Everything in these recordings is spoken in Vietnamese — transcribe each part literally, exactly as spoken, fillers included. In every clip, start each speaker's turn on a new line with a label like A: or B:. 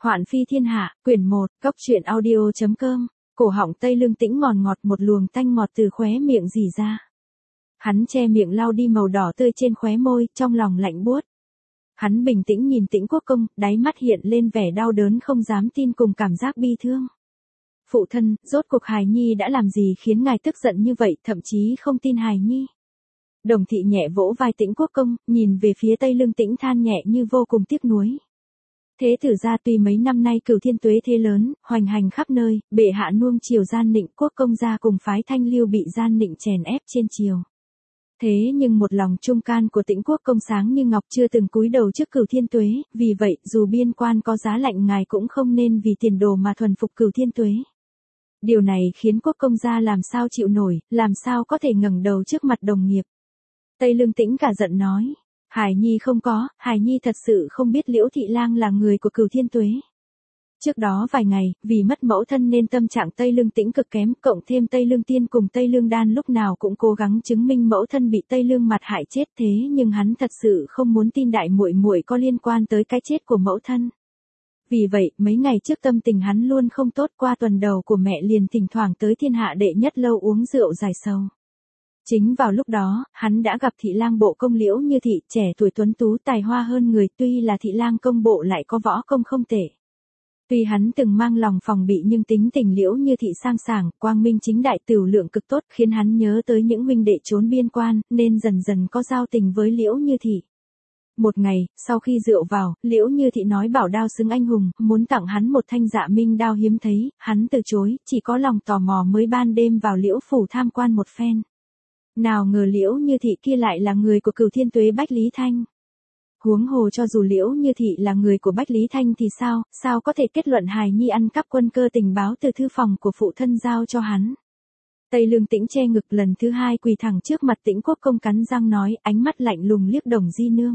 A: Hoạn phi thiên hạ, quyển một, cốc truyện audio.com, cổ họng Tây Lương Tĩnh ngọt ngọt một luồng tanh ngọt từ khóe miệng rỉ ra. Hắn che miệng lau đi màu đỏ tươi trên khóe môi, trong lòng lạnh buốt. Hắn bình tĩnh nhìn Tĩnh Quốc Công, đáy mắt hiện lên vẻ đau đớn không dám tin cùng cảm giác bi thương. Phụ thân, rốt cuộc Hài Nhi đã làm gì khiến ngài tức giận như vậy, thậm chí không tin Hài Nhi. Đồng thị nhẹ vỗ vai Tĩnh Quốc Công, nhìn về phía Tây Lương Tĩnh than nhẹ như vô cùng tiếc nuối. Thế tử gia tuy mấy năm nay Cửu Thiên tuế thế lớn, hoành hành khắp nơi, bệ hạ nuông chiều gian nịnh, Quốc công gia cùng phái Thanh Lưu bị gian nịnh chèn ép trên triều. Thế nhưng một lòng trung can của Tĩnh Quốc công sáng như ngọc chưa từng cúi đầu trước Cửu Thiên tuế, vì vậy dù biên quan có giá lạnh ngài cũng không nên vì tiền đồ mà thuần phục Cửu Thiên tuế. Điều này khiến Quốc công gia làm sao chịu nổi, làm sao có thể ngẩng đầu trước mặt đồng nghiệp. Tây Lương Tĩnh cả giận nói. Hài Nhi không có, Hài Nhi thật sự không biết Liễu Thị Lang là người của Cửu Thiên tuế. Trước đó vài ngày, vì mất mẫu thân nên tâm trạng Tây Lương Tĩnh cực kém, cộng thêm Tây Lương Tiên cùng Tây Lương Đan lúc nào cũng cố gắng chứng minh mẫu thân bị Tây Lương Mặt hại chết, thế nhưng hắn thật sự không muốn tin đại muội muội có liên quan tới cái chết của mẫu thân. Vì vậy, mấy ngày trước tâm tình hắn luôn không tốt, qua tuần đầu của mẹ liền thỉnh thoảng tới Thiên Hạ đệ nhất lâu uống rượu giải sầu. Chính vào lúc đó, hắn đã gặp Thị Lang bộ công Liễu Như Thị, trẻ tuổi tuấn tú tài hoa hơn người, tuy là Thị Lang công bộ lại có võ công không tệ. Tuy hắn từng mang lòng phòng bị nhưng tính tình Liễu Như Thị sang sảng, quang minh chính đại, tửu lượng cực tốt, khiến hắn nhớ tới những huynh đệ trốn biên quan, nên dần dần có giao tình với Liễu Như Thị. Một ngày, sau khi rượu vào, Liễu Như Thị nói bảo đao xứng anh hùng, muốn tặng hắn một thanh Dạ Minh đao hiếm thấy, hắn từ chối, chỉ có lòng tò mò mới ban đêm vào Liễu phủ tham quan một phen. Nào ngờ Liễu Như Thị kia lại là người của Cửu Thiên tuế Bách Lý Thanh. Huống hồ cho dù Liễu Như Thị là người của Bách Lý Thanh thì sao, sao có thể kết luận Hài Nhi ăn cắp quân cơ tình báo từ thư phòng của phụ thân giao cho hắn. Tây Lương Tĩnh che ngực lần thứ hai quỳ thẳng trước mặt Tĩnh Quốc Công cắn răng nói, ánh mắt lạnh lùng liếc Đồng Di Nương.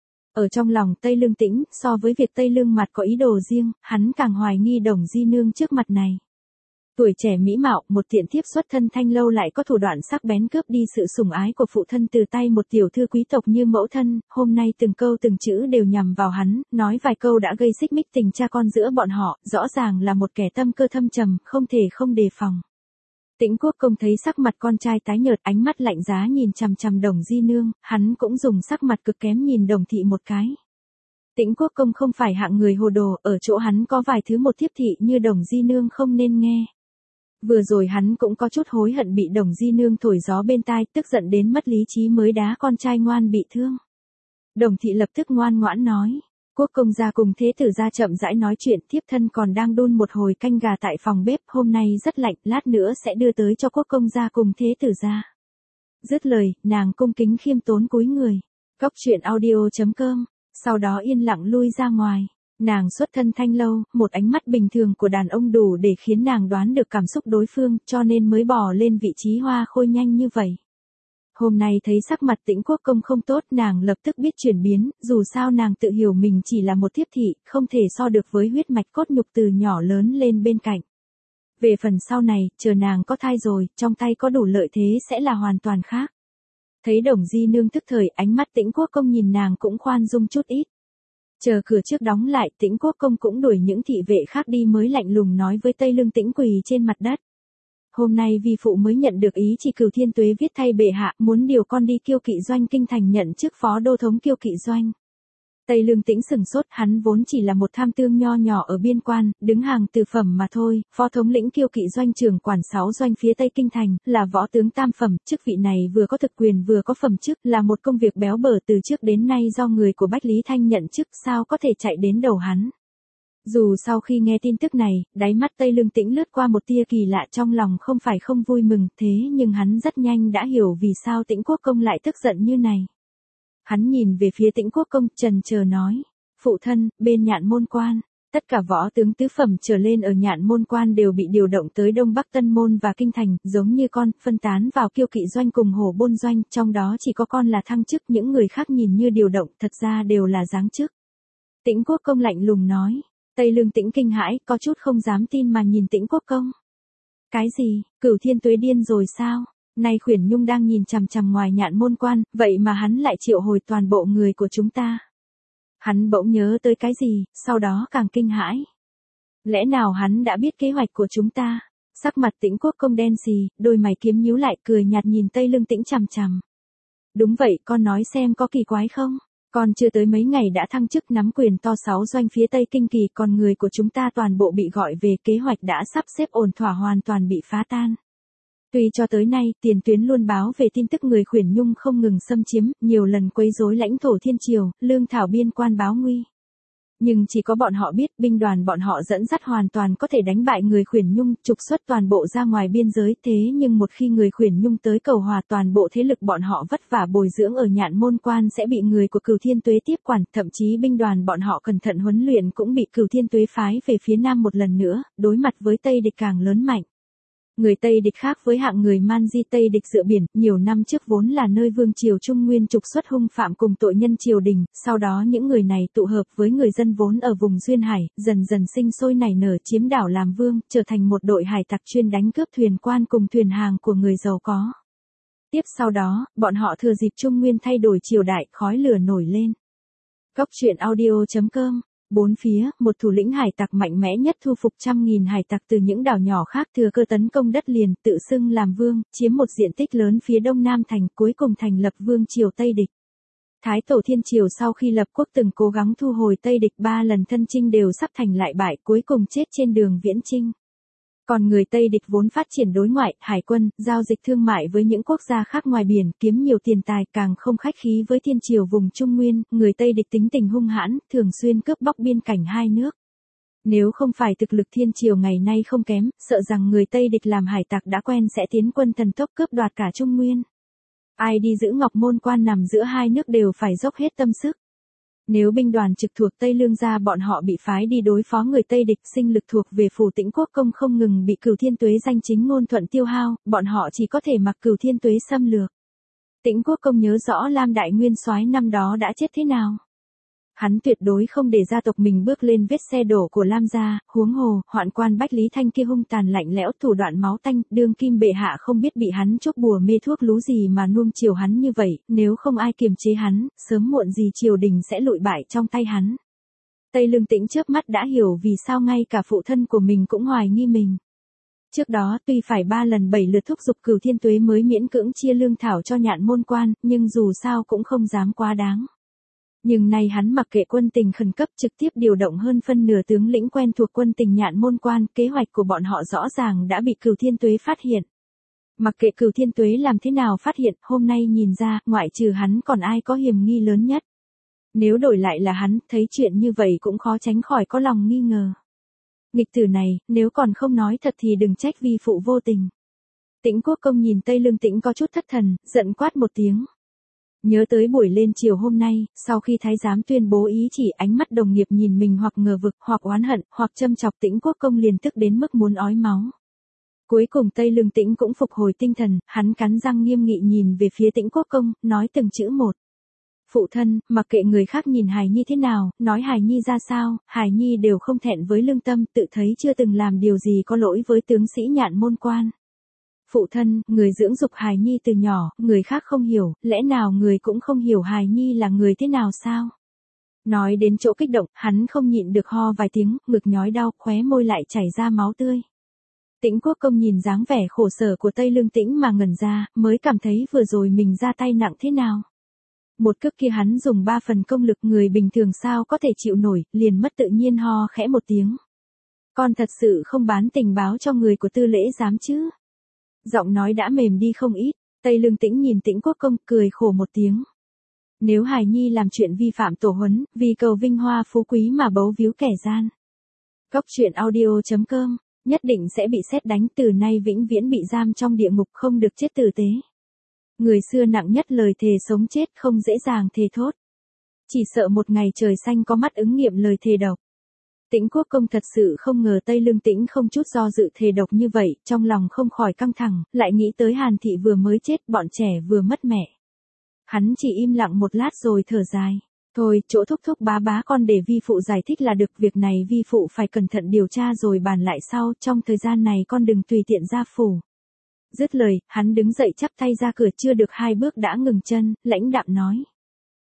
A: Ở trong lòng Tây Lương Tĩnh, so với việc Tây Lương Mặt có ý đồ riêng, hắn càng hoài nghi Đồng Di Nương trước mặt này. Tuổi trẻ mỹ mạo, một tiện thiếp xuất thân Thanh lâu lại có thủ đoạn sắc bén cướp đi sự sủng ái của phụ thân từ tay một tiểu thư quý tộc như mẫu thân, hôm nay từng câu từng chữ đều nhằm vào hắn, nói vài câu đã gây xích mích tình cha con giữa bọn họ, rõ ràng là một kẻ tâm cơ thâm trầm, không thể không đề phòng. Tĩnh Quốc Công thấy sắc mặt con trai tái nhợt, ánh mắt lạnh giá nhìn chằm chằm Đồng Di Nương, hắn cũng dùng sắc mặt cực kém nhìn Đồng Thị một cái. Tĩnh Quốc Công không phải hạng người hồ đồ, ở chỗ hắn có vài thứ một thiếp thị như Đồng Di Nương không nên nghe. Vừa rồi hắn cũng có chút hối hận bị Đồng Di Nương thổi gió bên tai, tức giận đến mất lý trí mới đá con trai ngoan bị thương. Đồng Thị lập tức ngoan ngoãn nói, Quốc công gia cùng thế tử gia chậm rãi nói chuyện, thiếp thân còn đang đun một hồi canh gà tại phòng bếp, hôm nay rất lạnh, lát nữa sẽ đưa tới cho Quốc công gia cùng thế tử gia. Dứt lời, nàng cung kính khiêm tốn cúi người. Cốc truyện audio.com, sau đó yên lặng lui ra ngoài. Nàng xuất thân Thanh lâu, một ánh mắt bình thường của đàn ông đủ để khiến nàng đoán được cảm xúc đối phương, cho nên mới bò lên vị trí hoa khôi nhanh như vậy. Hôm nay thấy sắc mặt Tĩnh Quốc Công không tốt, nàng lập tức biết chuyển biến, dù sao nàng tự hiểu mình chỉ là một thiếp thị, không thể so được với huyết mạch cốt nhục từ nhỏ lớn lên bên cạnh. Về phần sau này, chờ nàng có thai rồi, trong tay có đủ lợi thế sẽ là hoàn toàn khác. Thấy Đồng Di Nương tức thời, ánh mắt Tĩnh Quốc Công nhìn nàng cũng khoan dung chút ít. Chờ cửa trước đóng lại, Tĩnh Quốc Công cũng đuổi những thị vệ khác đi mới lạnh lùng nói với Tây Lương Tĩnh quỳ trên mặt đất. Hôm nay vi phụ mới nhận được ý chỉ Cửu Thiên tuế viết thay bệ hạ, muốn điều con đi Kiêu Kỵ Doanh kinh thành nhận chức phó đô thống Kiêu Kỵ Doanh. Tây Lương Tĩnh sừng sốt, hắn vốn chỉ là một tham tương nho nhỏ ở biên quan, đứng hàng từ phẩm mà thôi, phó thống lĩnh Kiêu Kỵ Doanh trưởng quản sáu doanh phía Tây kinh thành, là võ tướng tam phẩm, chức vị này vừa có thực quyền vừa có phẩm chức, là một công việc béo bở từ trước đến nay do người của Bách Lý Thanh nhận chức, sao có thể chạy đến đầu hắn. Dù sau khi nghe tin tức này, đáy mắt Tây Lương Tĩnh lướt qua một tia kỳ lạ, trong lòng không phải không vui mừng, thế nhưng hắn rất nhanh đã hiểu vì sao Tĩnh Quốc Công lại tức giận như này. Hắn nhìn về phía Tĩnh Quốc Công, trần chờ nói, phụ thân, bên Nhạn Môn Quan, tất cả võ tướng tứ phẩm trở lên ở Nhạn Môn Quan đều bị điều động tới Đông Bắc Tân Môn và Kinh Thành, giống như con, phân tán vào Kiêu Kỵ Doanh cùng Hổ Bôn Doanh, trong đó chỉ có con là thăng chức, những người khác nhìn như điều động, thật ra đều là giáng chức. Tĩnh Quốc Công lạnh lùng nói. Tây Lương Tĩnh kinh hãi, có chút không dám tin mà nhìn Tĩnh Quốc Công. Cái gì, Cửu Thiên tuế điên rồi sao? Nay Khuyển Nhung đang nhìn chằm chằm ngoài Nhạn Môn Quan, vậy mà hắn lại triệu hồi toàn bộ người của chúng ta. Hắn bỗng nhớ tới cái gì, sau đó càng kinh hãi. Lẽ nào hắn đã biết kế hoạch của chúng ta? Sắc mặt Tĩnh Quốc Công đen xì, đôi mày kiếm nhíu lại, cười nhạt nhìn Tây Lương Tĩnh chằm chằm. Đúng vậy, con nói xem có kỳ quái không? Con chưa tới mấy ngày đã thăng chức nắm quyền to sáu doanh phía Tây Kinh Kỳ, còn người của chúng ta toàn bộ bị gọi về, kế hoạch đã sắp xếp ổn thỏa hoàn toàn bị phá tan. Tuy cho tới nay, tiền tuyến luôn báo về tin tức người Khuyển Nhung không ngừng xâm chiếm, nhiều lần quấy rối lãnh thổ Thiên Triều, lương thảo biên quan báo nguy. Nhưng chỉ có bọn họ biết, binh đoàn bọn họ dẫn dắt hoàn toàn có thể đánh bại người Khuyển Nhung, trục xuất toàn bộ ra ngoài biên giới, thế nhưng một khi người Khuyển Nhung tới cầu hòa, toàn bộ thế lực bọn họ vất vả bồi dưỡng ở Nhạn Môn Quan sẽ bị người của Cửu Thiên Tuế tiếp quản, thậm chí binh đoàn bọn họ cẩn thận huấn luyện cũng bị Cửu Thiên Tuế phái về phía Nam một lần nữa, đối mặt với Tây địch càng lớn mạnh. Người Tây địch khác với hạng người man di Tây địch dựa biển, nhiều năm trước vốn là nơi vương triều Trung Nguyên trục xuất hung phạm cùng tội nhân triều đình, sau đó những người này tụ hợp với người dân vốn ở vùng duyên hải, dần dần sinh sôi nảy nở chiếm đảo làm vương, trở thành một đội hải tặc chuyên đánh cướp thuyền quan cùng thuyền hàng của người giàu có. Tiếp sau đó, bọn họ thừa dịp Trung Nguyên thay đổi triều đại, khói lửa nổi lên. Cốc truyện audio chấm com. Bốn phía, một thủ lĩnh hải tặc mạnh mẽ nhất thu phục trăm nghìn hải tặc từ những đảo nhỏ khác, thừa cơ tấn công đất liền, tự xưng làm vương, chiếm một diện tích lớn phía đông nam thành, cuối cùng thành lập vương triều Tây địch. Thái tổ Thiên Triều sau khi lập quốc từng cố gắng thu hồi Tây địch, ba lần thân chinh đều sắp thành lại bại, cuối cùng chết trên đường viễn chinh. Còn người Tây địch vốn phát triển đối ngoại, hải quân, giao dịch thương mại với những quốc gia khác ngoài biển, kiếm nhiều tiền tài, càng không khách khí với Thiên Triều vùng Trung Nguyên, người Tây địch tính tình hung hãn, thường xuyên cướp bóc biên cảnh hai nước. Nếu không phải thực lực Thiên Triều ngày nay không kém, sợ rằng người Tây địch làm hải tặc đã quen sẽ tiến quân thần tốc cướp đoạt cả Trung Nguyên. Ai đi giữ Ngọc Môn Quan nằm giữa hai nước đều phải dốc hết tâm sức. Nếu binh đoàn trực thuộc Tây Lương gia bọn họ bị phái đi đối phó người Tây địch, sinh lực thuộc về phủ Tĩnh Quốc Công không ngừng bị Cửu Thiên Tuế danh chính ngôn thuận tiêu hao, bọn họ chỉ có thể mặc Cửu Thiên Tuế xâm lược. Tĩnh Quốc Công nhớ rõ Lam Đại Nguyên Soái năm đó đã chết thế nào. Hắn tuyệt đối không để gia tộc mình bước lên vết xe đổ của Lam gia, huống hồ, hoạn quan Bách Lý Thanh kia hung tàn lạnh lẽo, thủ đoạn máu tanh, đương kim bệ hạ không biết bị hắn chuốc bùa mê thuốc lú gì mà nuông chiều hắn như vậy, nếu không ai kiềm chế hắn, sớm muộn gì triều đình sẽ lụi bại trong tay hắn. Tây Lương Tĩnh chớp mắt đã hiểu vì sao ngay cả phụ thân của mình cũng hoài nghi mình. Trước đó tuy phải ba lần bảy lượt thúc giục Cửu Thiên Tuế mới miễn cưỡng chia lương thảo cho Nhạn Môn Quan, nhưng dù sao cũng không dám quá đáng. Nhưng nay hắn mặc kệ quân tình khẩn cấp, trực tiếp điều động hơn phân nửa tướng lĩnh quen thuộc quân tình Nhạn Môn Quan, kế hoạch của bọn họ rõ ràng đã bị Cửu Thiên Tuế phát hiện. Mặc kệ Cửu Thiên Tuế làm thế nào phát hiện, hôm nay nhìn ra, ngoại trừ hắn còn ai có hiểm nghi lớn nhất. Nếu đổi lại là hắn, thấy chuyện như vậy cũng khó tránh khỏi có lòng nghi ngờ. Nghịch tử này, nếu còn không nói thật thì đừng trách vi phụ vô tình. Tĩnh Quốc Công nhìn Tây Lương Tĩnh có chút thất thần, giận quát một tiếng. Nhớ tới buổi lên chiều hôm nay, sau khi thái giám tuyên bố ý chỉ, ánh mắt đồng nghiệp nhìn mình hoặc ngờ vực, hoặc oán hận, hoặc châm chọc, Tĩnh Quốc Công liền tức đến mức muốn ói máu. Cuối cùng Tây Lương Tĩnh cũng phục hồi tinh thần, hắn cắn răng nghiêm nghị nhìn về phía Tĩnh Quốc Công, nói từng chữ một. Phụ thân, mặc kệ người khác nhìn Hài Nhi thế nào, nói Hài Nhi ra sao, Hài Nhi đều không thẹn với lương tâm, tự thấy chưa từng làm điều gì có lỗi với tướng sĩ Nhạn Môn Quan. Phụ thân, người dưỡng dục Hài Nhi từ nhỏ, người khác không hiểu, lẽ nào người cũng không hiểu Hài Nhi là người thế nào sao? Nói đến chỗ kích động, hắn không nhịn được ho vài tiếng, ngực nhói đau, khóe môi lại chảy ra máu tươi. Tĩnh Quốc Công nhìn dáng vẻ khổ sở của Tây Lương Tĩnh mà ngẩn ra, mới cảm thấy vừa rồi mình ra tay nặng thế nào. Một cước kia hắn dùng ba phần công lực, người bình thường sao có thể chịu nổi, liền mất tự nhiên ho khẽ một tiếng. Con thật sự không bán tình báo cho người của Tư Lễ Giám chứ? Giọng nói đã mềm đi không ít, Tây Lương Tĩnh nhìn Tĩnh Quốc Công, cười khổ một tiếng. Nếu Hài Nhi làm chuyện vi phạm tổ huấn, vì cầu vinh hoa phú quý mà bấu víu kẻ gian. Cốc truyện audio chấm com, nhất định sẽ bị sét đánh, từ nay vĩnh viễn bị giam trong địa ngục, không được chết tử tế. Người xưa nặng nhất lời thề sống chết, không dễ dàng thề thốt. Chỉ sợ một ngày trời xanh có mắt ứng nghiệm lời thề độc. Tĩnh Quốc Công thật sự không ngờ Tây Lương Tĩnh không chút do dự thề độc như vậy, trong lòng không khỏi căng thẳng, lại nghĩ tới Hàn Thị vừa mới chết, bọn trẻ vừa mất mẹ. Hắn chỉ im lặng một lát rồi thở dài. Thôi, chỗ thúc thúc bá bá con để vi phụ giải thích là được, việc này vi phụ phải cẩn thận điều tra rồi bàn lại sau, trong thời gian này con đừng tùy tiện ra phủ. Dứt lời, hắn đứng dậy chắp tay ra cửa, chưa được hai bước đã ngừng chân, lãnh đạm nói.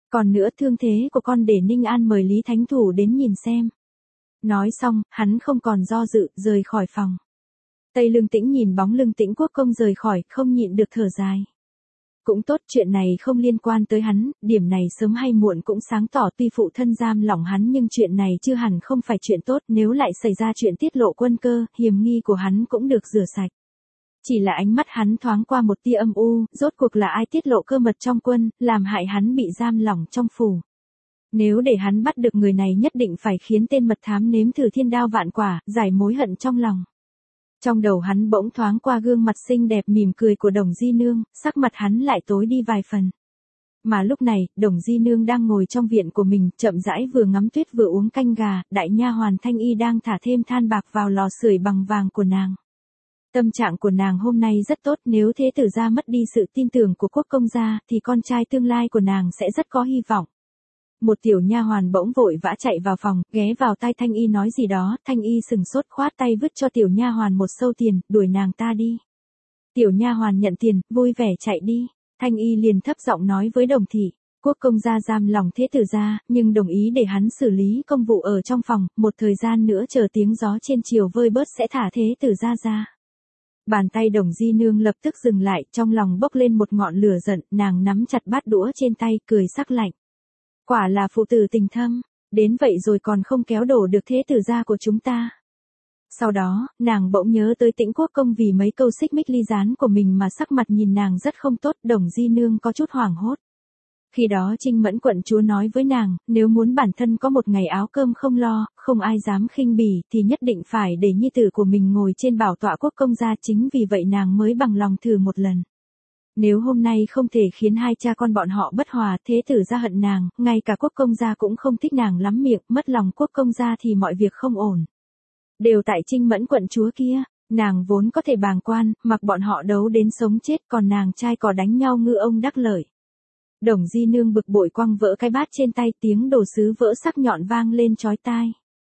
A: Còn nữa thương thế của con để Ninh An mời Lý Thánh Thủ đến nhìn xem. Nói xong, hắn không còn do dự, rời khỏi phòng. Tây Lương Tĩnh nhìn bóng lưng Tĩnh Quốc Công rời khỏi, không nhịn được thở dài. Cũng tốt, chuyện này không liên quan tới hắn, điểm này sớm hay muộn cũng sáng tỏ, tuy phụ thân giam lỏng hắn nhưng chuyện này chưa hẳn không phải chuyện tốt, nếu lại xảy ra chuyện tiết lộ quân cơ, hiểm nghi của hắn cũng được rửa sạch. Chỉ là ánh mắt hắn thoáng qua một tia âm u, rốt cuộc là ai tiết lộ cơ mật trong quân, làm hại hắn bị giam lỏng trong phủ. Nếu để hắn bắt được người này nhất định phải khiến tên mật thám nếm thử thiên đao vạn quả, giải mối hận trong lòng. Trong đầu hắn bỗng thoáng qua gương mặt xinh đẹp mỉm cười của Đồng Di Nương, sắc mặt hắn lại tối đi vài phần. Mà lúc này, Đồng Di Nương đang ngồi trong viện của mình, chậm rãi vừa ngắm tuyết vừa uống canh gà, đại nha hoàn Thanh Y đang thả thêm than bạc vào lò sưởi bằng vàng của nàng. Tâm trạng của nàng hôm nay rất tốt, nếu thế tử gia mất đi sự tin tưởng của quốc công gia, thì con trai tương lai của nàng sẽ rất có hy vọng. Một tiểu nha hoàn bỗng vội vã chạy vào phòng, ghé vào tai Thanh Y nói gì đó, Thanh Y sừng sốt khoát tay vứt cho tiểu nha hoàn một sâu tiền, đuổi nàng ta đi. Tiểu nha hoàn nhận tiền, vui vẻ chạy đi. Thanh Y liền thấp giọng nói với Đồng thị, quốc công gia giam lòng thế tử gia, nhưng đồng ý để hắn xử lý công vụ ở trong phòng, một thời gian nữa chờ tiếng gió trên chiều vơi bớt sẽ thả thế tử gia ra. Bàn tay Đồng Di Nương lập tức dừng lại, trong lòng bốc lên một ngọn lửa giận, nàng nắm chặt bát đũa trên tay, cười sắc lạnh. Quả là phụ tử tình thâm, đến vậy rồi còn không kéo đổ được thế tử gia của chúng ta. Sau đó, nàng bỗng nhớ tới Tĩnh Quốc Công vì mấy câu xích mích ly gián của mình mà sắc mặt nhìn nàng rất không tốt, Đồng Di Nương có chút hoảng hốt. Khi đó Trinh Mẫn quận chúa nói với nàng, nếu muốn bản thân có một ngày áo cơm không lo, không ai dám khinh bỉ, thì nhất định phải để nhi tử của mình ngồi trên bảo tọa quốc công gia, chính vì vậy nàng mới bằng lòng thử một lần. Nếu hôm nay không thể khiến hai cha con bọn họ bất hòa, thế tử gia hận nàng, ngay cả quốc công gia cũng không thích nàng lắm miệng, mất lòng quốc công gia thì mọi việc không ổn. Đều tại Trinh Mẫn quận chúa kia, nàng vốn có thể bàng quan, mặc bọn họ đấu đến sống chết, còn nàng trai cò đánh nhau ngư ông đắc lợi. Đồng Di Nương bực bội quăng vỡ cái bát trên tay, tiếng đồ sứ vỡ sắc nhọn vang lên chói tai.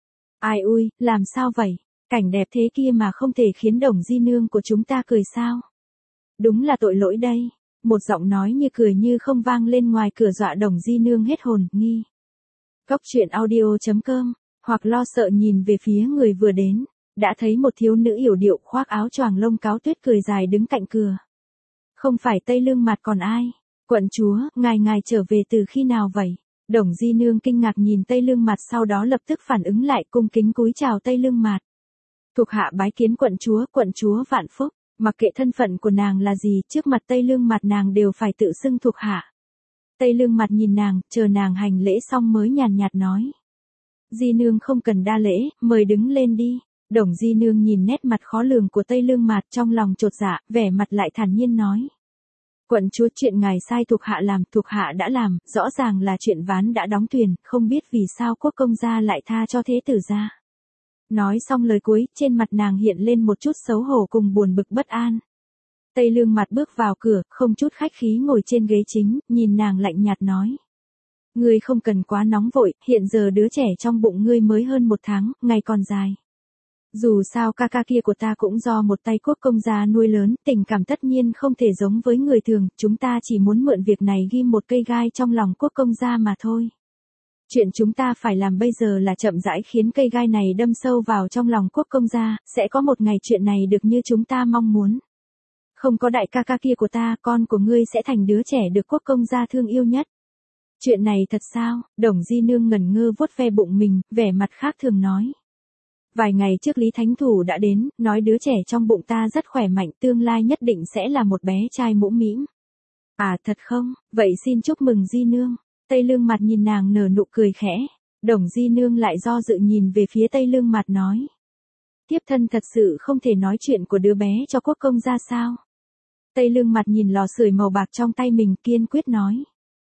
A: Ai ui, làm sao vậy? Cảnh đẹp thế kia mà không thể khiến Đồng Di Nương của chúng ta cười sao? Đúng là tội lỗi đây. Một giọng nói như cười như không vang lên ngoài cửa, dọa Đồng Di Nương hết hồn, nghi. Cốc truyện audio chấm com, hoặc lo sợ nhìn về phía người vừa đến, đã thấy một thiếu nữ yểu điệu khoác áo choàng lông cáo tuyết cười dài đứng cạnh cửa. Không phải Tây Lương Mạt còn ai? Quận chúa, ngài ngài trở về từ khi nào vậy? Đồng Di Nương kinh ngạc nhìn Tây Lương Mạt, sau đó lập tức phản ứng lại, cung kính cúi chào Tây Lương Mạt. Thuộc hạ bái kiến quận chúa, quận chúa vạn phúc. Mặc kệ thân phận của nàng là gì, trước mặt Tây Lương Mạt nàng đều phải tự xưng thuộc hạ. Tây Lương Mạt nhìn nàng, chờ nàng hành lễ xong mới nhàn nhạt nói. Di Nương không cần đa lễ, mời đứng lên đi. Đồng Di Nương nhìn nét mặt khó lường của Tây Lương Mạt, trong lòng chột dạ, vẻ mặt lại thản nhiên nói. Quận chúa, chuyện ngài sai thuộc hạ làm, thuộc hạ đã làm, rõ ràng là chuyện ván đã đóng thuyền, không biết vì sao quốc công gia lại tha cho thế tử gia. Nói xong lời cuối, trên mặt nàng hiện lên một chút xấu hổ cùng buồn bực bất an. Tây Lương Mạt bước vào cửa, không chút khách khí ngồi trên ghế chính, nhìn nàng lạnh nhạt nói. Ngươi không cần quá nóng vội, hiện giờ đứa trẻ trong bụng ngươi mới hơn một tháng, ngày còn dài. Dù sao ca ca kia của ta cũng do một tay quốc công gia nuôi lớn, tình cảm tất nhiên không thể giống với người thường, chúng ta chỉ muốn mượn việc này ghim một cây gai trong lòng quốc công gia mà thôi. Chuyện chúng ta phải làm bây giờ là chậm rãi khiến cây gai này đâm sâu vào trong lòng quốc công gia, sẽ có một ngày chuyện này được như chúng ta mong muốn. Không có đại ca ca kia của ta, con của ngươi sẽ thành đứa trẻ được quốc công gia thương yêu nhất. Chuyện này thật sao? Đồng Di Nương ngẩn ngơ vuốt ve bụng mình, vẻ mặt khác thường nói. Vài ngày trước Lý Thánh Thủ đã đến, nói đứa trẻ trong bụng ta rất khỏe mạnh, tương lai nhất định sẽ là một bé trai mũm mĩm. À thật không? Vậy xin chúc mừng Di Nương. Tây Lương Mạt nhìn nàng nở nụ cười khẽ. Đồng Di Nương lại do dự nhìn về phía Tây Lương Mạt nói. Thiếp thân thật sự không thể nói chuyện của đứa bé cho quốc công ra sao? Tây Lương Mạt nhìn lò sưởi màu bạc trong tay mình, kiên quyết nói.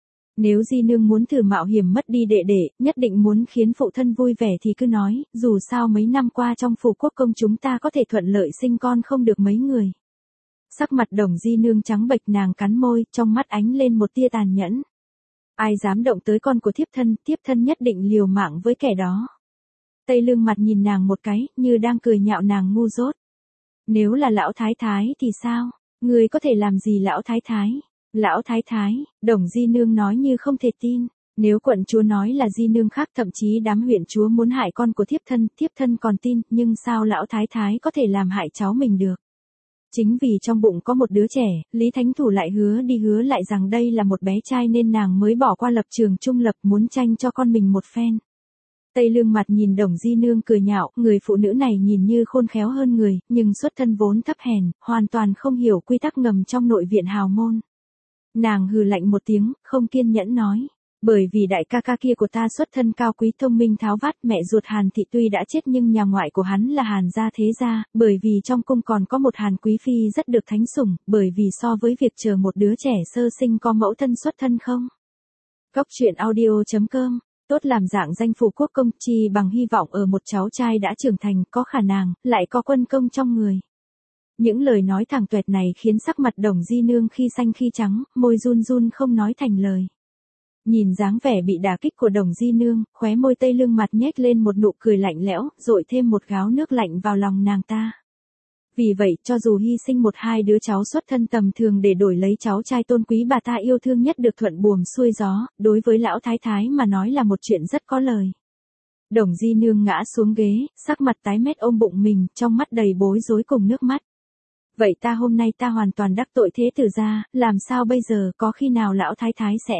A: Nếu Di Nương muốn thử mạo hiểm mất đi đệ đệ, nhất định muốn khiến phụ thân vui vẻ thì cứ nói, dù sao mấy năm qua trong phủ quốc công chúng ta có thể thuận lợi sinh con không được mấy người. Sắc mặt Đồng Di Nương trắng bệch, nàng cắn môi, trong mắt ánh lên một tia tàn nhẫn. Ai dám động tới con của thiếp thân, thiếp thân nhất định liều mạng với kẻ đó. Tây Lương Mạt nhìn nàng một cái, như đang cười nhạo nàng ngu dốt. Nếu là lão thái thái thì sao? Ngươi có thể làm gì lão thái thái? Lão thái thái, Đồng Di Nương nói như không thể tin. Nếu quận chúa nói là di nương khác, thậm chí đám huyện chúa muốn hại con của thiếp thân, thiếp thân còn tin, nhưng sao lão thái thái có thể làm hại cháu mình được? Chính vì trong bụng có một đứa trẻ, Lý Thánh Thủ lại hứa đi hứa lại rằng đây là một bé trai nên nàng mới bỏ qua lập trường trung lập, muốn tranh cho con mình một phen. Tây Lương mặt nhìn Đồng Di Nương cười nhạo, người phụ nữ này nhìn như khôn khéo hơn người, nhưng xuất thân vốn thấp hèn, hoàn toàn không hiểu quy tắc ngầm trong nội viện hào môn. Nàng hừ lạnh một tiếng, không kiên nhẫn nói. Bởi vì đại ca ca kia của ta xuất thân cao quý thông minh tháo vát, mẹ ruột Hàn Thị tuy đã chết nhưng nhà ngoại của hắn là Hàn gia thế gia, bởi vì trong cung còn có một Hàn quý phi rất được thánh sủng, bởi vì so với việc chờ một đứa trẻ sơ sinh có mẫu thân xuất thân không. Góc truyện audio chấm com, tốt làm dạng danh phủ quốc công chi bằng hy vọng ở một cháu trai đã trưởng thành, có khả năng, lại có quân công trong người. Những lời nói thẳng tuẹt này khiến sắc mặt Đồng Di Nương khi xanh khi trắng, môi run run không nói thành lời. Nhìn dáng vẻ bị đả kích của Đồng Di Nương, khóe môi Tây Lương mặt nhếch lên một nụ cười lạnh lẽo, dội thêm một gáo nước lạnh vào lòng nàng ta. Vì vậy, cho dù hy sinh một hai đứa cháu xuất thân tầm thường để đổi lấy cháu trai tôn quý bà ta yêu thương nhất được thuận buồm xuôi gió, đối với lão thái thái mà nói là một chuyện rất có lời. Đồng Di Nương ngã xuống ghế, sắc mặt tái mét ôm bụng mình, trong mắt đầy bối rối cùng nước mắt. Vậy ta hôm nay ta hoàn toàn đắc tội thế tử gia, làm sao bây giờ, có khi nào lão thái thái sẽ...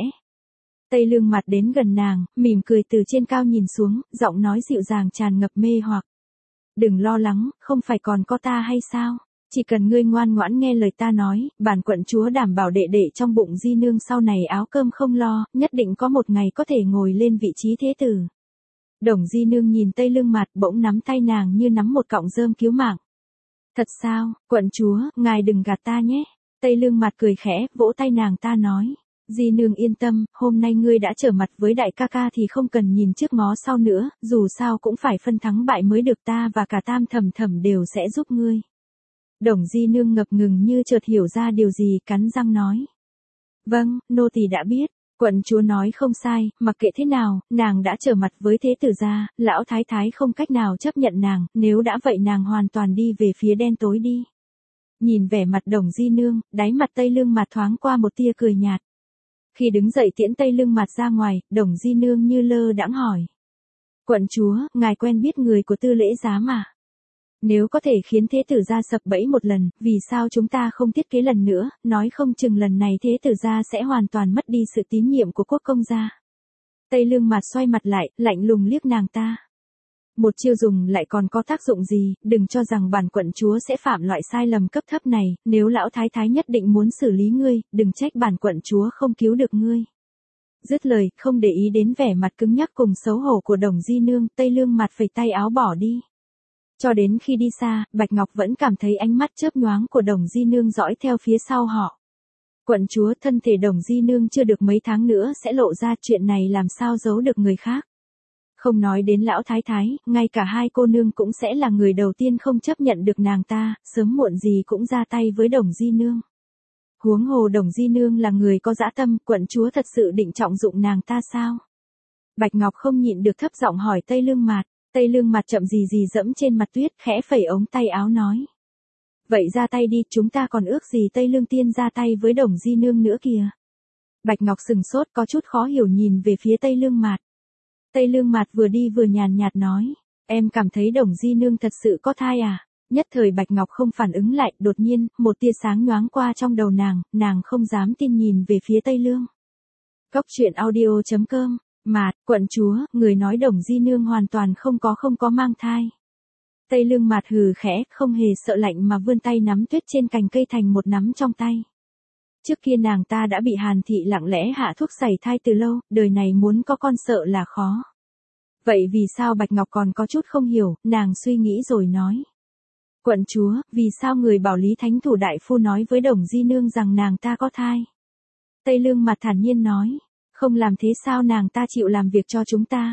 A: Tây Lương mặt đến gần nàng, mỉm cười từ trên cao nhìn xuống, giọng nói dịu dàng tràn ngập mê hoặc. Đừng lo lắng, không phải còn có ta hay sao? Chỉ cần ngươi ngoan ngoãn nghe lời ta nói, bản quận chúa đảm bảo đệ đệ trong bụng Di Nương sau này áo cơm không lo, nhất định có một ngày có thể ngồi lên vị trí thế tử. Đồng Di Nương nhìn Tây Lương mặt bỗng nắm tay nàng như nắm một cọng rơm cứu mạng. Thật sao, quận chúa, ngài đừng gạt ta nhé. Tây Lương mặt cười khẽ, vỗ tay nàng ta nói. Di Nương yên tâm, hôm nay ngươi đã trở mặt với đại ca ca thì không cần nhìn trước ngó sau nữa, dù sao cũng phải phân thắng bại mới được, ta và cả Tam Thẩm Thẩm đều sẽ giúp ngươi. Đồng Di Nương ngập ngừng như chợt hiểu ra điều gì, cắn răng nói. Vâng, nô tỳ đã biết, quận chúa nói không sai, mặc kệ thế nào, nàng đã trở mặt với thế tử gia, lão thái thái không cách nào chấp nhận nàng, nếu đã vậy nàng hoàn toàn đi về phía đen tối đi. Nhìn vẻ mặt Đồng Di Nương, đáy mặt Tây Lương mặt thoáng qua một tia cười nhạt. Khi đứng dậy tiễn Tây Lương mặt ra ngoài, Đồng Di Nương như lơ đãng hỏi. Quận chúa, ngài quen biết người của Tư Lễ Giá mà. Nếu có thể khiến thế tử gia sập bẫy một lần, vì sao chúng ta không thiết kế lần nữa, nói không chừng lần này thế tử gia sẽ hoàn toàn mất đi sự tín nhiệm của quốc công gia. Tây Lương mặt xoay mặt lại, lạnh lùng liếc nàng ta. Một chiêu dùng lại còn có tác dụng gì, đừng cho rằng bản quận chúa sẽ phạm loại sai lầm cấp thấp này, nếu lão thái thái nhất định muốn xử lý ngươi, đừng trách bản quận chúa không cứu được ngươi. Dứt lời, không để ý đến vẻ mặt cứng nhắc cùng xấu hổ của Đồng Di Nương, Tây Lương mặt phẩy tay áo bỏ đi. Cho đến khi đi xa, Bạch Ngọc vẫn cảm thấy ánh mắt chớp nhoáng của Đồng Di Nương dõi theo phía sau họ. Quận chúa, thân thể Đồng Di Nương chưa được mấy tháng nữa sẽ lộ ra, chuyện này làm sao giấu được người khác. Không nói đến lão thái thái, ngay cả hai cô nương cũng sẽ là người đầu tiên không chấp nhận được nàng ta, sớm muộn gì cũng ra tay với Đồng Di Nương. Huống hồ Đồng Di Nương là người có dã tâm, quận chúa thật sự định trọng dụng nàng ta sao? Bạch Ngọc không nhịn được thấp giọng hỏi Tây Lương Mạt. Tây Lương Mạt chậm gì gì dẫm trên mặt tuyết, khẽ phẩy ống tay áo nói. Vậy ra tay đi, chúng ta còn ước gì Tây Lương tiên ra tay với Đồng Di Nương nữa kìa. Bạch Ngọc sừng sốt có chút khó hiểu nhìn về phía Tây Lương Mạt. Tây Lương Mạt vừa đi vừa nhàn nhạt nói, em cảm thấy Đồng Di Nương thật sự có thai à? Nhất thời Bạch Ngọc không phản ứng lại, đột nhiên, một tia sáng nhoáng qua trong đầu nàng, nàng không dám tin nhìn về phía Tây Lương. Góc truyện audio chấm com, Mạt, quận chúa, người nói Đồng Di Nương hoàn toàn không có không có mang thai. Tây Lương Mạt hừ khẽ, không hề sợ lạnh mà vươn tay nắm tuyết trên cành cây thành một nắm trong tay. Trước kia nàng ta đã bị Hàn Thị lặng lẽ hạ thuốc sẩy thai từ lâu, đời này muốn có con sợ là khó. Vậy vì sao Bạch Ngọc còn có chút không hiểu, nàng suy nghĩ rồi nói. Quận chúa, vì sao người bảo Lý Thánh Thủ đại phu nói với Đồng Di Nương rằng nàng ta có thai? Tây Lương Mặt thản nhiên nói, không làm thế sao nàng ta chịu làm việc cho chúng ta?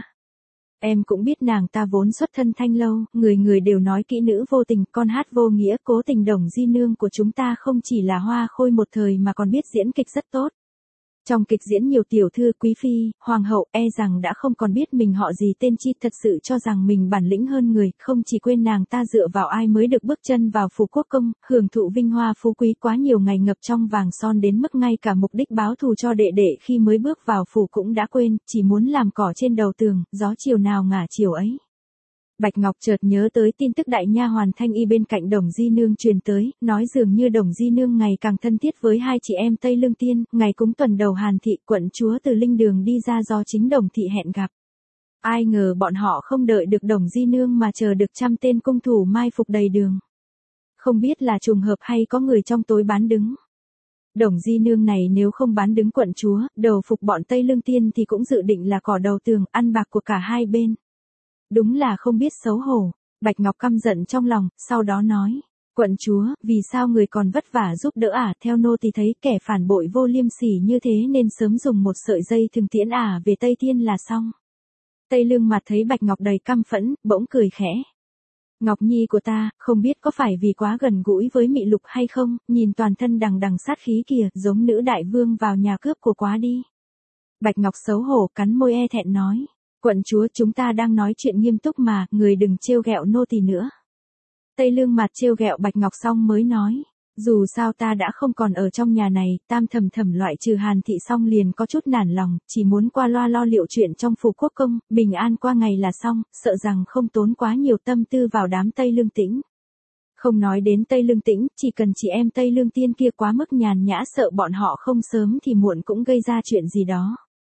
A: Em cũng biết nàng ta vốn xuất thân thanh lâu, người người đều nói kỹ nữ vô tình, con hát vô nghĩa, cố tình Đồng Di Nương của chúng ta không chỉ là hoa khôi một thời mà còn biết diễn kịch rất tốt. Trong kịch diễn nhiều tiểu thư quý phi, hoàng hậu e rằng đã không còn biết mình họ gì tên chi, thật sự cho rằng mình bản lĩnh hơn người, không chỉ quên nàng ta dựa vào ai mới được bước chân vào phủ quốc công, hưởng thụ vinh hoa phú quý quá nhiều ngày ngập trong vàng son đến mức ngay cả mục đích báo thù cho đệ đệ khi mới bước vào phủ cũng đã quên, chỉ muốn làm cỏ trên đầu tường, gió chiều nào ngả chiều ấy. Bạch Ngọc chợt nhớ tới tin tức đại nha hoàn Thanh Y bên cạnh Đồng Di Nương truyền tới, nói dường như Đồng Di Nương ngày càng thân thiết với hai chị em Tây Lương Tiên, ngày cúng tuần đầu Hàn thị quận chúa từ linh đường đi ra do chính Đồng thị hẹn gặp. Ai ngờ bọn họ không đợi được Đồng Di Nương mà chờ được trăm tên cung thủ mai phục đầy đường. Không biết là trùng hợp hay có người trong tối bán đứng. Đồng Di Nương này nếu không bán đứng quận chúa, đầu phục bọn Tây Lương Tiên thì cũng dự định là cỏ đầu tường, ăn bạc của cả hai bên. Đúng là không biết xấu hổ. Bạch Ngọc căm giận trong lòng, sau đó nói, quận chúa, vì sao người còn vất vả giúp đỡ ả, theo nô thì thấy kẻ phản bội vô liêm sỉ như thế nên sớm dùng một sợi dây thừng tiễn ả về Tây Thiên là xong. Tây Lương Mặt thấy Bạch Ngọc đầy căm phẫn, bỗng cười khẽ. Ngọc Nhi của ta, không biết có phải vì quá gần gũi với Mị Lục hay không, nhìn toàn thân đằng đằng sát khí kìa, giống nữ đại vương vào nhà cướp của quá đi. Bạch Ngọc xấu hổ cắn môi e thẹn nói. Quận chúa, chúng ta đang nói chuyện nghiêm túc mà, người đừng trêu ghẹo nô tỳ nữa. Tây Lương Mặt trêu ghẹo Bạch Ngọc xong mới nói, dù sao ta đã không còn ở trong nhà này, tam thầm thầm loại trừ Hàn thị xong liền có chút nản lòng, chỉ muốn qua loa lo liệu chuyện trong phủ quốc công, bình an qua ngày là xong, sợ rằng không tốn quá nhiều tâm tư vào đám Tây Lương Tĩnh. Không nói đến Tây Lương Tĩnh, chỉ cần chị em Tây Lương Tiên kia quá mức nhàn nhã, sợ bọn họ không sớm thì muộn cũng gây ra chuyện gì đó.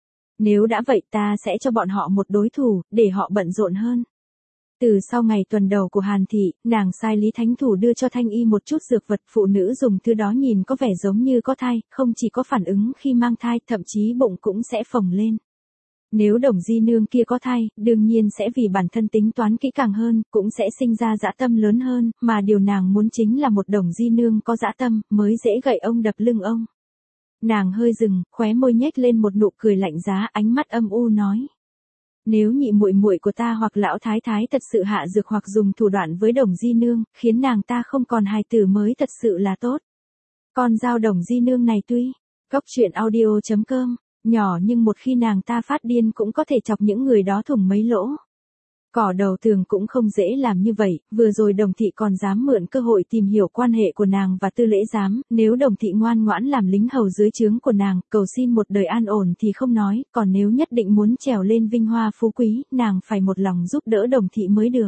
A: Nếu đã vậy ta sẽ cho bọn họ một đối thủ, để họ bận rộn hơn. Từ sau ngày tuần đầu của Hàn thị, nàng sai Lý Thánh Thủ đưa cho Thanh Y một chút dược vật, phụ nữ dùng thứ đó nhìn có vẻ giống như có thai, không chỉ có phản ứng khi mang thai, thậm chí bụng cũng sẽ phồng lên. Nếu Đồng Di Nương kia có thai, đương nhiên sẽ vì bản thân tính toán kỹ càng hơn, cũng sẽ sinh ra dã tâm lớn hơn, mà điều nàng muốn chính là một Đồng Di Nương có dã tâm, mới dễ gậy ông đập lưng ông. Nàng hơi dừng, khóe môi nhếch lên một nụ cười lạnh giá, ánh mắt âm u nói. Nếu nhị muội muội của ta hoặc lão thái thái thật sự hạ dược hoặc dùng thủ đoạn với Đồng Di Nương, khiến nàng ta không còn hài tử mới thật sự là tốt. Con dao Đồng Di Nương này tuy, góc truyện audio chấm com, nhỏ nhưng một khi nàng ta phát điên cũng có thể chọc những người đó thủng mấy lỗ. Cỏ đầu tường cũng không dễ làm như vậy, vừa rồi Đồng thị còn dám mượn cơ hội tìm hiểu quan hệ của nàng và Tư Lễ Giám, nếu Đồng thị ngoan ngoãn làm lính hầu dưới trướng của nàng, cầu xin một đời an ổn thì không nói, còn nếu nhất định muốn trèo lên vinh hoa phú quý, nàng phải một lòng giúp đỡ Đồng thị mới được.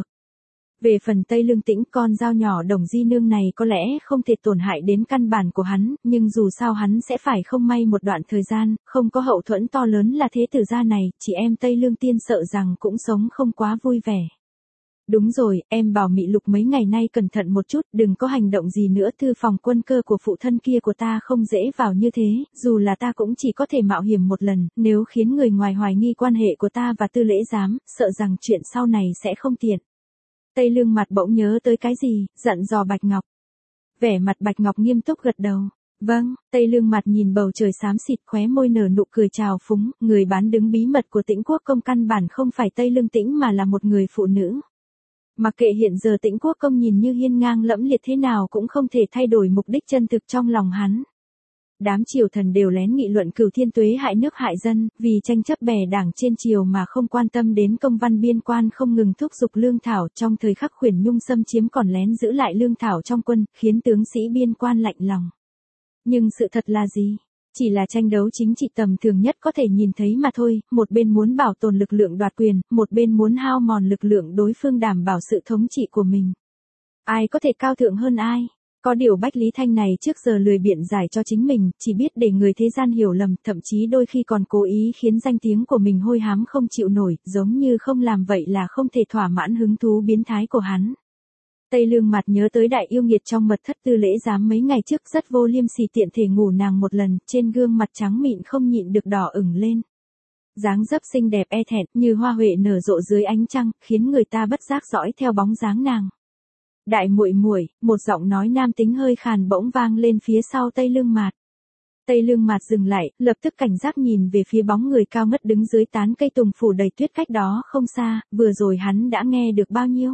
A: Về phần Tây Lương Tĩnh, con dao nhỏ Đồng Di Nương này có lẽ không thể tổn hại đến căn bản của hắn, nhưng dù sao hắn sẽ phải không may một đoạn thời gian, không có hậu thuẫn to lớn là thế tử gia này, chị em Tây Lương Tiên sợ rằng cũng sống không quá vui vẻ. Đúng rồi, em bảo Mị Lục mấy ngày nay cẩn thận một chút, đừng có hành động gì nữa, thư phòng quân cơ của phụ thân kia của ta không dễ vào như thế, dù là ta cũng chỉ có thể mạo hiểm một lần, nếu khiến người ngoài hoài nghi quan hệ của ta và Tư Lễ Giám, sợ rằng chuyện sau này sẽ không tiện. Tây Lương Mặt bỗng nhớ tới cái gì, dặn dò Bạch Ngọc. Vẻ mặt Bạch Ngọc nghiêm túc gật đầu. Vâng, Tây Lương Mặt nhìn bầu trời xám xịt, khóe môi nở nụ cười trào phúng, người bán đứng bí mật của Tĩnh Quốc công căn bản không phải Tây Lương Tĩnh mà là một người phụ nữ. Mặc kệ hiện giờ Tĩnh Quốc công nhìn như hiên ngang lẫm liệt thế nào cũng không thể thay đổi mục đích chân thực trong lòng hắn. Đám triều thần đều lén nghị luận Cửu Thiên Tuế hại nước hại dân, vì tranh chấp bè đảng trên triều mà không quan tâm đến công văn biên quan không ngừng thúc giục lương thảo, trong thời khắc Khuyển Nhung xâm chiếm còn lén giữ lại lương thảo trong quân, khiến tướng sĩ biên quan lạnh lòng. Nhưng sự thật là gì? Chỉ là tranh đấu chính trị tầm thường nhất có thể nhìn thấy mà thôi, một bên muốn bảo tồn lực lượng đoạt quyền, một bên muốn hao mòn lực lượng đối phương đảm bảo sự thống trị của mình. Ai có thể cao thượng hơn ai? Có điều Bách Lý Thanh này trước giờ lười biện giải cho chính mình, chỉ biết để người thế gian hiểu lầm, thậm chí đôi khi còn cố ý khiến danh tiếng của mình hôi hám không chịu nổi, giống như không làm vậy là không thể thỏa mãn hứng thú biến thái của hắn. Tây Lương Mặt nhớ tới đại yêu nghiệt trong mật thất Tư Lễ Giám mấy ngày trước rất vô liêm sỉ tiện thể ngủ nàng một lần, trên gương mặt trắng mịn không nhịn được đỏ ửng lên. Dáng dấp xinh đẹp e thẹn như hoa huệ nở rộ dưới ánh trăng, khiến người ta bất giác dõi theo bóng dáng nàng. Đại muội muội, một giọng nói nam tính hơi khàn bỗng vang lên phía sau Tây Lương Mạt. Tây Lương Mạt dừng lại, lập tức cảnh giác nhìn về phía bóng người cao ngất đứng dưới tán cây tùng phủ đầy tuyết cách đó không xa, vừa rồi hắn đã nghe được bao nhiêu.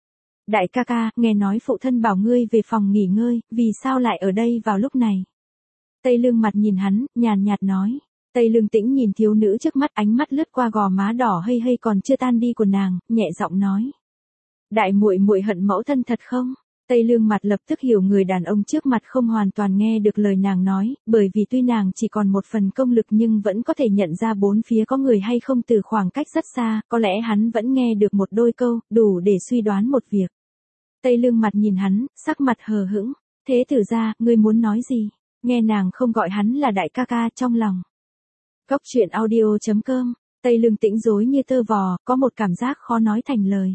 A: Đại ca ca, nghe nói phụ thân bảo ngươi về phòng nghỉ ngơi, vì sao lại ở đây vào lúc này? Tây Lương Mạt nhìn hắn, nhàn nhạt nói. Tây Lương Tĩnh nhìn thiếu nữ trước mắt, ánh mắt lướt qua gò má đỏ hây hây còn chưa tan đi của nàng, nhẹ giọng nói. Đại muội muội hận mẫu thân thật không? Tây Lương mặt lập tức hiểu người đàn ông trước mặt không hoàn toàn nghe được lời nàng nói, bởi vì tuy nàng chỉ còn một phần công lực nhưng vẫn có thể nhận ra bốn phía có người hay không từ khoảng cách rất xa, có lẽ hắn vẫn nghe được một đôi câu, đủ để suy đoán một việc. Tây Lương mặt nhìn hắn, sắc mặt hờ hững, thế tử gia, ngươi muốn nói gì? Nghe nàng không gọi hắn là đại ca ca trong lòng. Cốc truyện audio chấm com, Tây Lương Tĩnh rối như tơ vò, có một cảm giác khó nói thành lời.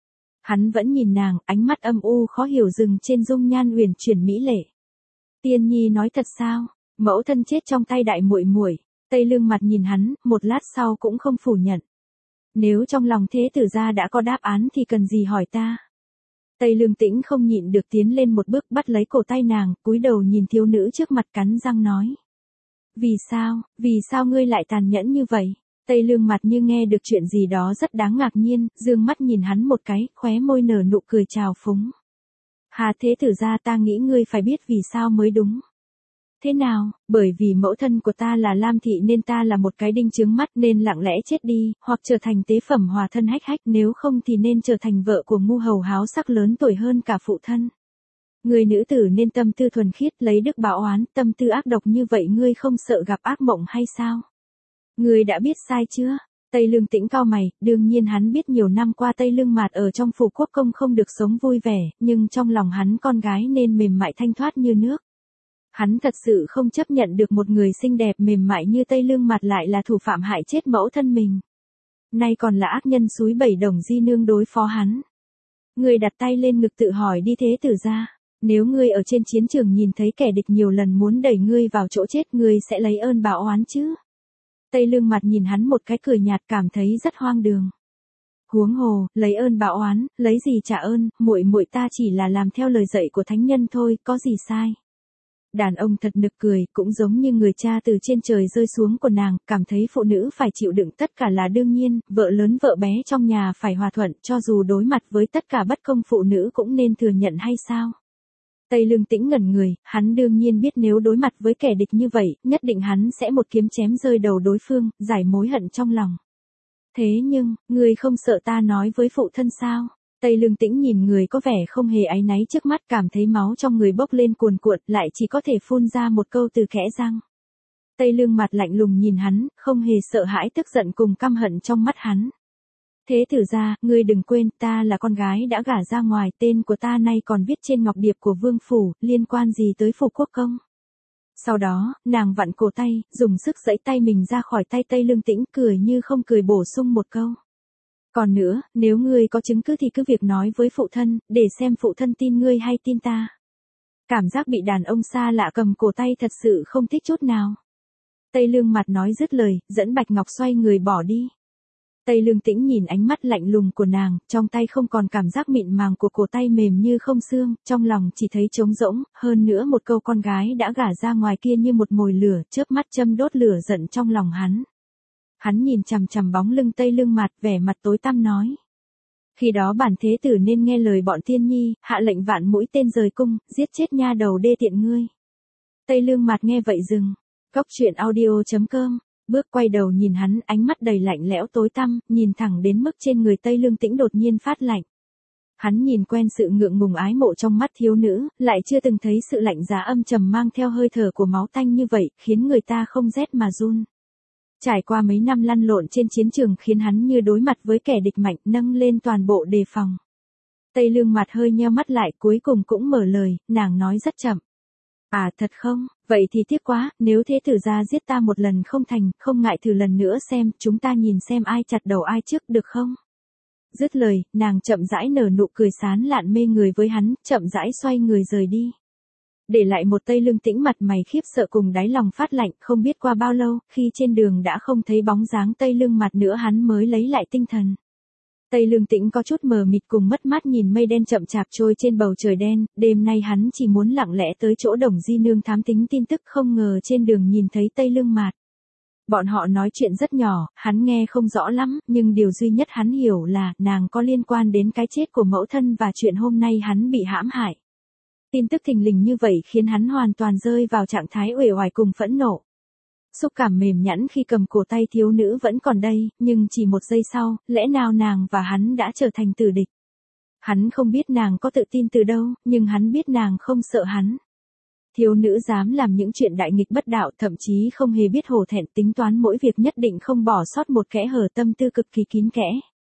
A: Hắn vẫn nhìn nàng, ánh mắt âm u khó hiểu dừng trên dung nhan uyển chuyển mỹ lệ. Tiên nhi nói thật sao? Mẫu thân chết trong tay đại muội muội. Tây Lương mặt nhìn hắn, một lát sau cũng không phủ nhận. Nếu trong lòng thế tử gia đã có đáp án thì cần gì hỏi ta? Tây Lương Tĩnh không nhịn được tiến lên một bước bắt lấy cổ tay nàng, cúi đầu nhìn thiếu nữ trước mặt cắn răng nói. Vì sao, vì sao ngươi lại tàn nhẫn như vậy? Tây Lương mặt như nghe được chuyện gì đó rất đáng ngạc nhiên, dương mắt nhìn hắn một cái, khóe môi nở nụ cười trào phúng. Hà thế tử gia, ta nghĩ ngươi phải biết vì sao mới đúng. Thế nào, bởi vì mẫu thân của ta là Lam Thị nên ta là một cái đinh chướng mắt nên lặng lẽ chết đi, hoặc trở thành tế phẩm hòa thân hách hách, nếu không thì nên trở thành vợ của ngu hầu háo sắc lớn tuổi hơn cả phụ thân. Người nữ tử nên tâm tư thuần khiết, lấy đức báo oán, tâm tư ác độc như vậy ngươi không sợ gặp ác mộng hay sao? Ngươi đã biết sai chưa? Tây Lương Tĩnh cau mày, đương nhiên hắn biết nhiều năm qua Tây Lương Mạt ở trong phủ quốc công không được sống vui vẻ, nhưng trong lòng hắn con gái nên mềm mại thanh thoát như nước. Hắn thật sự không chấp nhận được một người xinh đẹp mềm mại như Tây Lương Mạt lại là thủ phạm hại chết mẫu thân mình. Nay còn là ác nhân súi bảy đồng di nương đối phó hắn. Ngươi đặt tay lên ngực tự hỏi đi thế tử gia. Nếu ngươi ở trên chiến trường nhìn thấy kẻ địch nhiều lần muốn đẩy ngươi vào chỗ chết, ngươi sẽ lấy ơn báo oán chứ? Tây Lương mặt nhìn hắn một cái cười nhạt, cảm thấy rất hoang đường. Huống hồ, lấy ơn báo oán, lấy gì trả ơn, muội muội ta chỉ là làm theo lời dạy của thánh nhân thôi, có gì sai? Đàn ông thật nực cười, cũng giống như người cha từ trên trời rơi xuống của nàng, cảm thấy phụ nữ phải chịu đựng tất cả là đương nhiên, vợ lớn vợ bé trong nhà phải hòa thuận, cho dù đối mặt với tất cả bất công phụ nữ cũng nên thừa nhận hay sao? Tây Lương Tĩnh ngẩn người, hắn đương nhiên biết nếu đối mặt với kẻ địch như vậy, nhất định hắn sẽ một kiếm chém rơi đầu đối phương, giải mối hận trong lòng. Thế nhưng, ngươi không sợ ta nói với phụ thân sao? Tây Lương Tĩnh nhìn người có vẻ không hề áy náy trước mắt, cảm thấy máu trong người bốc lên cuồn cuộn, lại chỉ có thể phun ra một câu từ khẽ răng. Tây Lương mặt lạnh lùng nhìn hắn, không hề sợ hãi tức giận cùng căm hận trong mắt hắn. Thế tử gia, ngươi đừng quên, ta là con gái đã gả ra ngoài, tên của ta nay còn viết trên ngọc điệp của vương phủ, liên quan gì tới phủ quốc công. Sau đó, nàng vặn cổ tay, dùng sức giãy tay mình ra khỏi tay Tây Lương Tĩnh, cười như không cười bổ sung một câu. Còn nữa, nếu ngươi có chứng cứ thì cứ việc nói với phụ thân, để xem phụ thân tin ngươi hay tin ta. Cảm giác bị đàn ông xa lạ cầm cổ tay thật sự không thích chút nào. Tây Lương mặt nói dứt lời, dẫn Bạch Ngọc xoay người bỏ đi. Tây Lương Tĩnh nhìn ánh mắt lạnh lùng của nàng, trong tay không còn cảm giác mịn màng của cổ tay mềm như không xương, trong lòng chỉ thấy trống rỗng, hơn nữa một câu con gái đã gả ra ngoài kia như một mồi lửa, chớp mắt châm đốt lửa giận trong lòng hắn. Hắn nhìn chằm chằm bóng lưng Tây Lương mặt, vẻ mặt tối tăm nói. Khi đó bản thế tử nên nghe lời bọn tiên nhi, hạ lệnh vạn mũi tên rời cung, giết chết nha đầu đê tiện ngươi. Tây Lương mặt nghe vậy dừng. Cốc truyện audio chấm com, bước quay đầu nhìn hắn, ánh mắt đầy lạnh lẽo tối tăm, nhìn thẳng đến mức trên người Tây Lương Tĩnh đột nhiên phát lạnh. Hắn nhìn quen sự ngượng ngùng ái mộ trong mắt thiếu nữ, lại chưa từng thấy sự lạnh giá âm trầm mang theo hơi thở của máu tanh như vậy, khiến người ta không rét mà run. Trải qua mấy năm lăn lộn trên chiến trường khiến hắn như đối mặt với kẻ địch mạnh, nâng lên toàn bộ đề phòng. Tây Lương mặt hơi nheo mắt lại, cuối cùng cũng mở lời, nàng nói rất chậm. À thật không, vậy thì tiếc quá, nếu thế tử gia giết ta một lần không thành, không ngại thử lần nữa xem, chúng ta nhìn xem ai chặt đầu ai trước được không? Dứt lời, nàng chậm rãi nở nụ cười sán lạn mê người với hắn, chậm rãi xoay người rời đi. Để lại một Tây Lương Tĩnh mặt mày khiếp sợ cùng đáy lòng phát lạnh, không biết qua bao lâu, khi trên đường đã không thấy bóng dáng Tây Lương mặt nữa hắn mới lấy lại tinh thần. Tây Lương Tĩnh có chút mờ mịt cùng mất mát nhìn mây đen chậm chạp trôi trên bầu trời đen, đêm nay hắn chỉ muốn lặng lẽ tới chỗ Đồng Di Nương thám tính tin tức, không ngờ trên đường nhìn thấy Tây Lương Mạt. Bọn họ nói chuyện rất nhỏ, hắn nghe không rõ lắm, nhưng điều duy nhất hắn hiểu là nàng có liên quan đến cái chết của mẫu thân và chuyện hôm nay hắn bị hãm hại. Tin tức thình lình như vậy khiến hắn hoàn toàn rơi vào trạng thái uể oải cùng phẫn nộ. Xúc cảm mềm nhẵn khi cầm cổ tay thiếu nữ vẫn còn đây, nhưng chỉ một giây sau, lẽ nào nàng và hắn đã trở thành tử địch. Hắn không biết nàng có tự tin từ đâu, nhưng hắn biết nàng không sợ hắn. Thiếu nữ dám làm những chuyện đại nghịch bất đạo, thậm chí không hề biết hổ thẹn, tính toán mỗi việc nhất định không bỏ sót một kẽ hở, tâm tư cực kỳ kín kẽ.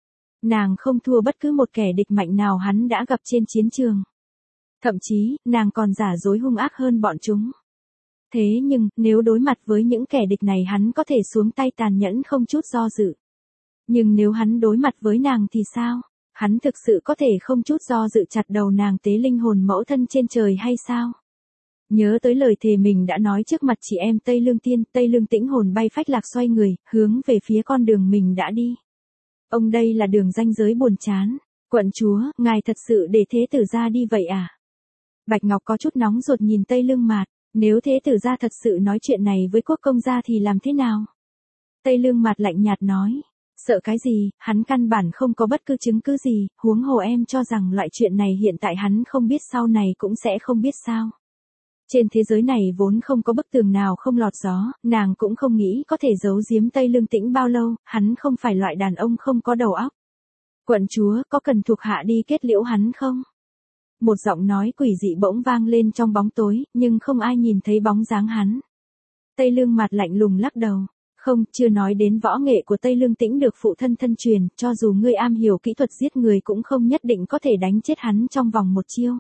A: Nàng không thua bất cứ một kẻ địch mạnh nào hắn đã gặp trên chiến trường. Thậm chí, nàng còn giả dối hung ác hơn bọn chúng. Thế nhưng, nếu đối mặt với những kẻ địch này hắn có thể xuống tay tàn nhẫn không chút do dự. Nhưng nếu hắn đối mặt với nàng thì sao? Hắn thực sự có thể không chút do dự chặt đầu nàng tế linh hồn mẫu thân trên trời hay sao? Nhớ tới lời thề mình đã nói trước mặt chị em Tây Lương Tiên, Tây Lương Tĩnh hồn bay phách lạc xoay người, hướng về phía con đường mình đã đi. Ông đây là đường ranh giới buồn chán. Quận chúa, ngài thật sự để thế tử gia đi vậy à? Bạch Ngọc có chút nóng ruột nhìn Tây Lương Mạt, nếu thế tử gia thật sự nói chuyện này với quốc công gia thì làm thế nào? Tây Lương Mạt lạnh nhạt nói, sợ cái gì, hắn căn bản không có bất cứ chứng cứ gì, huống hồ em cho rằng loại chuyện này hiện tại hắn không biết sau này cũng sẽ không biết sao. Trên thế giới này vốn không có bức tường nào không lọt gió, nàng cũng không nghĩ có thể giấu giếm Tây Lương Tĩnh bao lâu, hắn không phải loại đàn ông không có đầu óc. Quận chúa, có cần thuộc hạ đi kết liễu hắn không? Một giọng nói quỷ dị bỗng vang lên trong bóng tối, nhưng không ai nhìn thấy bóng dáng hắn. Tây Lương Mạt lạnh lùng lắc đầu. Không, chưa nói đến võ nghệ của Tây Lương Tĩnh được phụ thân thân truyền, cho dù ngươi am hiểu kỹ thuật giết người cũng không nhất định có thể đánh chết hắn trong vòng một chiêu.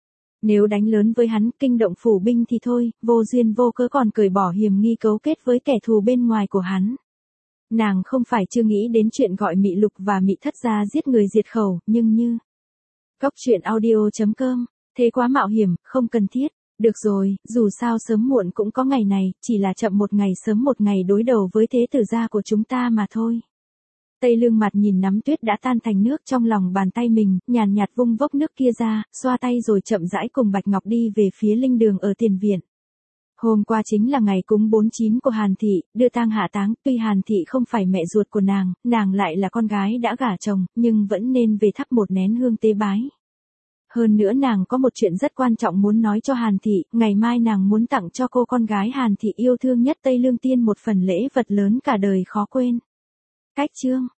A: Nếu đánh lớn với hắn, kinh động phủ binh thì thôi, vô duyên vô cớ còn cởi bỏ hiểm nghi cấu kết với kẻ thù bên ngoài của hắn. Nàng không phải chưa nghĩ đến chuyện gọi Mị Lục và Mị Thất ra giết người diệt khẩu, nhưng như... Cóc truyện audio chấm com, thế quá mạo hiểm, không cần thiết. Được rồi, dù sao sớm muộn cũng có ngày này, chỉ là chậm một ngày sớm một ngày đối đầu với thế tử gia của chúng ta mà thôi. Tây Lương Mặt nhìn nắm tuyết đã tan thành nước trong lòng bàn tay mình, nhàn nhạt vung vốc nước kia ra, xoa tay rồi chậm rãi cùng Bạch Ngọc đi về phía linh đường ở tiền viện. Hôm qua chính là ngày cúng bốn chín của Hàn Thị, đưa tang hạ táng, tuy Hàn Thị không phải mẹ ruột của nàng, nàng lại là con gái đã gả chồng, nhưng vẫn nên về thắp một nén hương tế bái. Hơn nữa nàng có một chuyện rất quan trọng muốn nói cho Hàn Thị, ngày mai nàng muốn tặng cho cô con gái Hàn Thị yêu thương nhất Tây Lương Tiên một phần lễ vật lớn cả đời khó quên. Cách chương